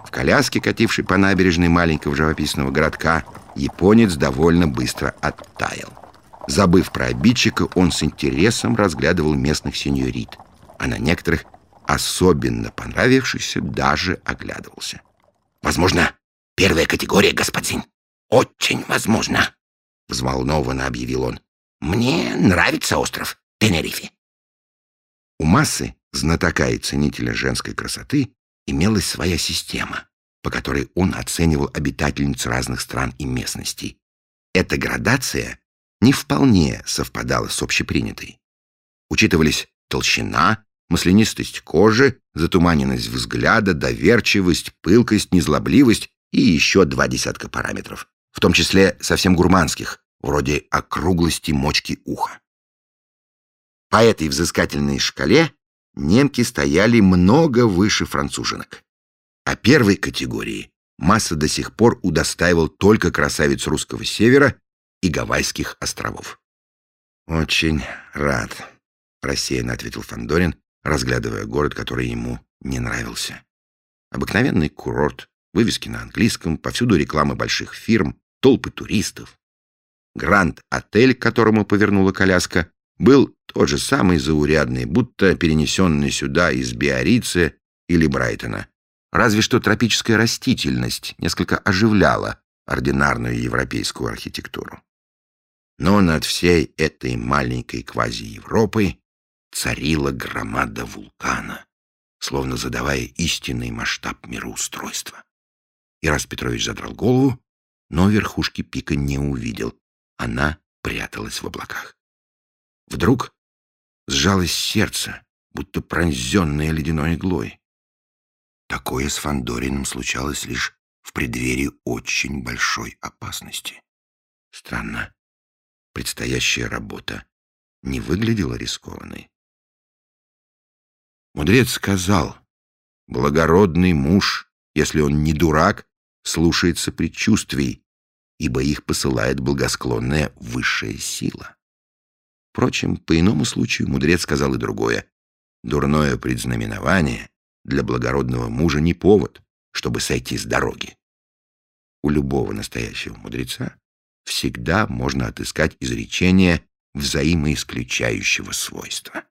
В коляске, катившей по набережной маленького живописного городка, японец довольно быстро оттаял. Забыв про обидчика, он с интересом разглядывал местных сеньорит, а на некоторых, особенно понравившихся, даже оглядывался. «Возможно, первая категория, господин. Очень возможно», — взволнованно объявил он. «Мне нравится остров Тенерифе». У Массы, знатока и ценителя женской красоты, имелась своя система, по которой он оценивал обитательниц разных стран и местностей. Эта градация не вполне совпадала с общепринятой. Учитывались толщина, маслянистость кожи, затуманенность взгляда, доверчивость, пылкость, незлобливость и еще 2 десятка параметров, в том числе совсем гурманских, вроде округлости мочки уха. По этой взыскательной шкале немки стояли много выше француженок. А первой категории Масса до сих пор удостаивал только красавиц русского севера и Гавайских островов. «Очень рад», — рассеянно ответил Фандорин, разглядывая город, который ему не нравился. Обыкновенный курорт, вывески на английском, повсюду рекламы больших фирм, толпы туристов. Гранд-отель, к которому повернула коляска, был тот же самый заурядный, будто перенесенный сюда из Биаррица или Брайтона. Разве что тропическая растительность несколько оживляла ординарную европейскую архитектуру. Но над всей этой маленькой квази-Европой царила громада вулкана, словно задавая истинный масштаб мироустройства. Ирас Петрович задрал голову, но верхушки пика не увидел. Она пряталась в облаках. Вдруг сжалось сердце, будто пронзенное ледяной иглой. Такое с Фандориным случалось лишь в преддверии очень большой опасности. Странно, предстоящая работа не выглядела рискованной. Мудрец сказал: благородный муж, если он не дурак, слушается предчувствий, ибо их посылает благосклонная высшая сила. Впрочем, по иному случаю мудрец сказал и другое. Дурное предзнаменование для благородного мужа не повод, чтобы сойти с дороги. У любого настоящего мудреца всегда можно отыскать изречение взаимоисключающего свойства.